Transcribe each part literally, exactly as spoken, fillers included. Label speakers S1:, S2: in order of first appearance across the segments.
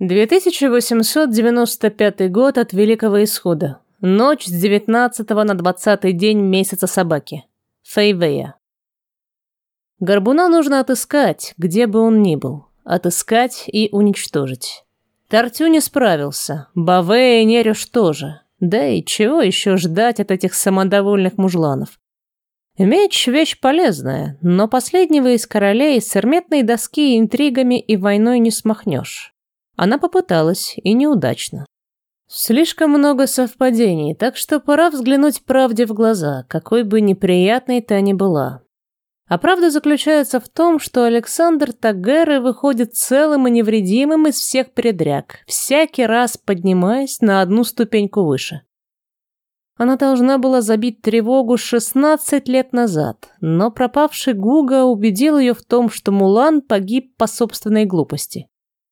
S1: две тысячи восемьсот девяносто пятый год от Великого Исхода. Ночь с девятнадцатого на двадцатый день месяца собаки. Фейвея. Горбуна нужно отыскать, где бы он ни был. Отыскать и уничтожить. Тартю не справился, Баве и Нерюш тоже. Да и чего еще ждать от этих самодовольных мужланов? Меч — вещь полезная, но последнего из королей с эрметной доски интригами и войной не смахнешь. Она попыталась, и неудачно. Слишком много совпадений, так что пора взглянуть правде в глаза, какой бы неприятной та ни была. А правда заключается в том, что Александр Тагеры выходит целым и невредимым из всех передряг, всякий раз поднимаясь на одну ступеньку выше. Она должна была забить тревогу шестнадцать лет назад, но пропавший Гуга убедил ее в том, что Мулан погиб по собственной глупости.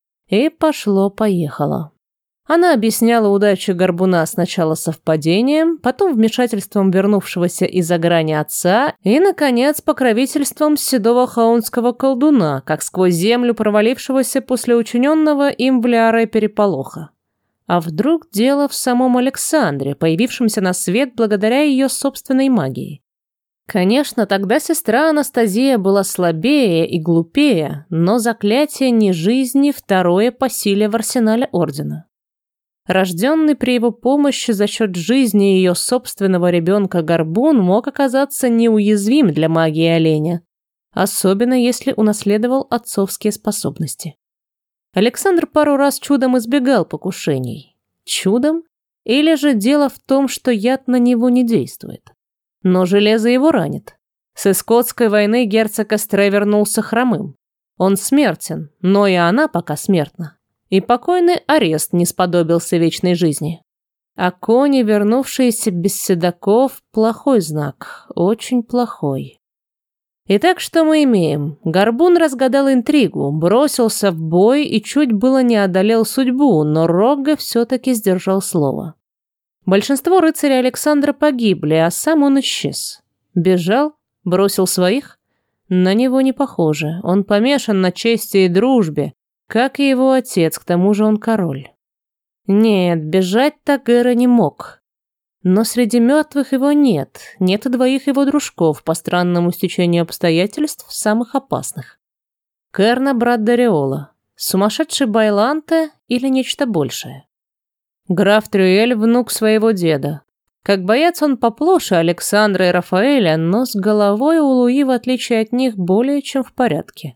S1: И пошло-поехало. Она объясняла удачу Горбуна сначала совпадением, потом вмешательством вернувшегося из-за грани отца и, наконец, покровительством седого хаунского колдуна, как сквозь землю провалившегося после учиненного им в Лиаре переполоха. А вдруг дело в самом Александре, появившемся на свет благодаря ее собственной магии? Конечно, тогда сестра Анастазия была слабее и глупее, но заклятие не жизни второе по силе в арсенале Ордена. Рожденный при его помощи за счет жизни ее собственного ребенка Горбун мог оказаться неуязвим для магии оленя, особенно если унаследовал отцовские способности. Александр пару раз чудом избегал покушений. Чудом? Или же дело в том, что яд на него не действует? Но железо его ранит. С Искотской войны герцог Эстре вернулся хромым. Он смертен, но и она пока смертна. И покойный арест не сподобился вечной жизни. А кони, вернувшиеся без седаков, плохой знак, очень плохой. Итак, что мы имеем? Горбун разгадал интригу, бросился в бой и чуть было не одолел судьбу, но Рогга все-таки сдержал слово. Большинство рыцарей Александра погибли, а сам он исчез. Бежал? Бросил своих? На него не похоже, он помешан на чести и дружбе, как и его отец, к тому же он король. Нет, бежать Тагера не мог. Но среди мертвых его нет, нет и двоих его дружков, по странному стечению обстоятельств, самых опасных. Керна, брат Дариола, сумасшедший Байланте или нечто большее? Граф Трюэль, внук своего деда. Как боец он поплоше Александра и Рафаэля, но с головой у Луи, в отличие от них, более чем в порядке.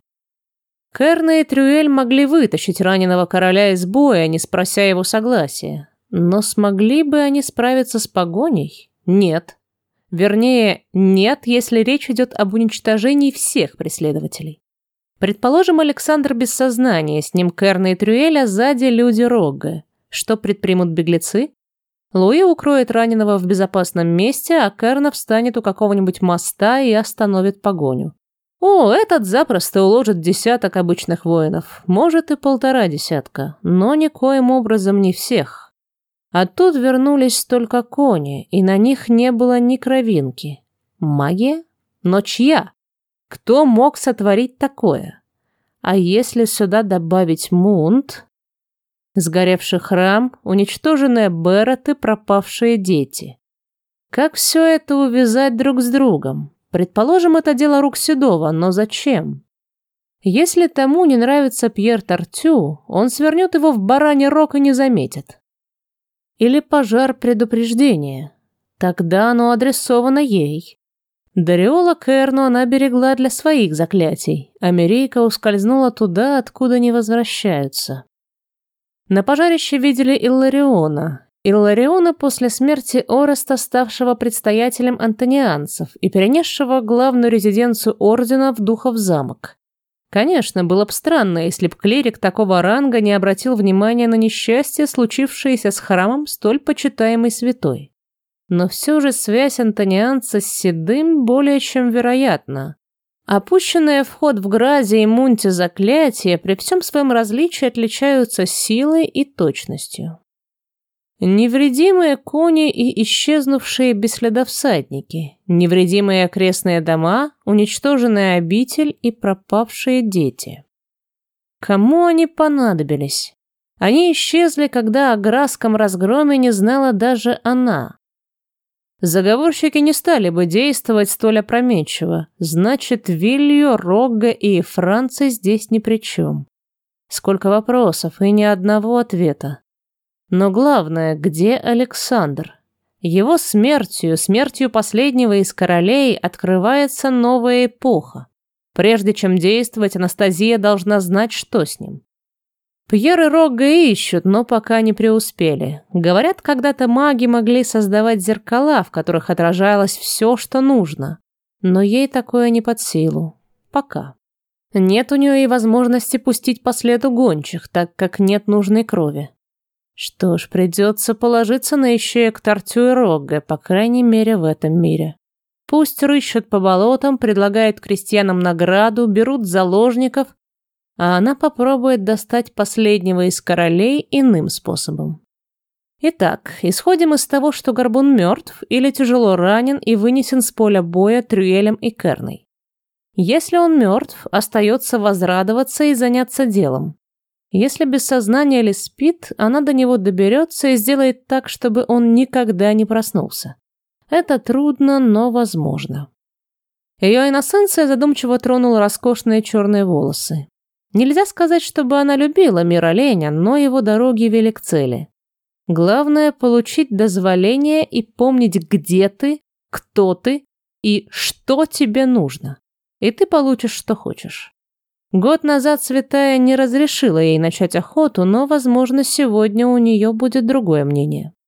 S1: Керна и Трюэль могли вытащить раненого короля из боя, не спрося его согласия. Но смогли бы они справиться с погоней? Нет. Вернее, нет, если речь идет об уничтожении всех преследователей. Предположим, Александр без сознания, с ним Керна и Трюэль, а сзади люди Рогга. Что предпримут беглецы? Луи укроет раненого в безопасном месте, а Керна встанет у какого-нибудь моста и остановит погоню. О, этот запросто уложит десяток обычных воинов, может и полтора десятка, но никоим образом не всех. А тут вернулись только кони, и на них не было ни кровинки. Магия? Но чья? Кто мог сотворить такое? А если сюда добавить Мунт? Сгоревший храм, уничтоженные Бероты, пропавшие дети. Как все это увязать друг с другом? Предположим, это дело рук Седова, но зачем? Если тому не нравится Пьер Тартю, он свернет его в бараний рог и не заметит. Или пожар предупреждения. Тогда оно адресовано ей. Дариола Керну она берегла для своих заклятий, а Мерейка ускользнула туда, откуда не возвращаются. На пожарище видели Иллариона. Иллариона после смерти Ореста, ставшего предстоятелем антонианцев и перенесшего главную резиденцию ордена в Духов замок. Конечно, было бы странно, если б клирик такого ранга не обратил внимания на несчастье, случившееся с храмом столь почитаемой святой. Но все же связь антонианца с Седым более чем вероятна. Опущенные в ход в Гразе и Мунте заклятия при всем своем различии отличаются силой и точностью. Невредимые кони и исчезнувшие без следа всадники, невредимые окрестные дома, уничтоженная обитель и пропавшие дети. Кому они понадобились? Они исчезли, когда о Грасском разгроме не знала даже она. Заговорщики не стали бы действовать столь опрометчиво. Значит, Вильо, Рогга и Франция здесь ни при чем. Сколько вопросов и ни одного ответа. Но главное, где Александр? Его смертью, смертью последнего из королей, открывается новая эпоха. Прежде чем действовать, Анастасия должна знать, что с ним. Пьер и Рогга ищут, но пока не преуспели. Говорят, когда-то маги могли создавать зеркала, в которых отражалось все, что нужно. Но ей такое не под силу. Пока. Нет у нее и возможности пустить по следу гончих, так как нет нужной крови. Что ж, придется положиться на ищеек Тартю и Рогга, по крайней мере в этом мире. Пусть рыщут по болотам, предлагают крестьянам награду, берут заложников, а она попробует достать последнего из королей иным способом. Итак, исходим из того, что Горбун мертв или тяжело ранен и вынесен с поля боя Трюэлем и Керной. Если он мертв, остается возрадоваться и заняться делом. Если без сознания или спит, она до него доберется и сделает так, чтобы он никогда не проснулся. Это трудно, но возможно. Ее инносенция задумчиво тронула роскошные черные волосы. Нельзя сказать, чтобы она любила мир оленя, но его дороги вели к цели. Главное – получить дозволение и помнить, где ты, кто ты и что тебе нужно. И ты получишь, что хочешь. Год назад Святая не разрешила ей начать охоту, но, возможно, сегодня у нее будет другое мнение.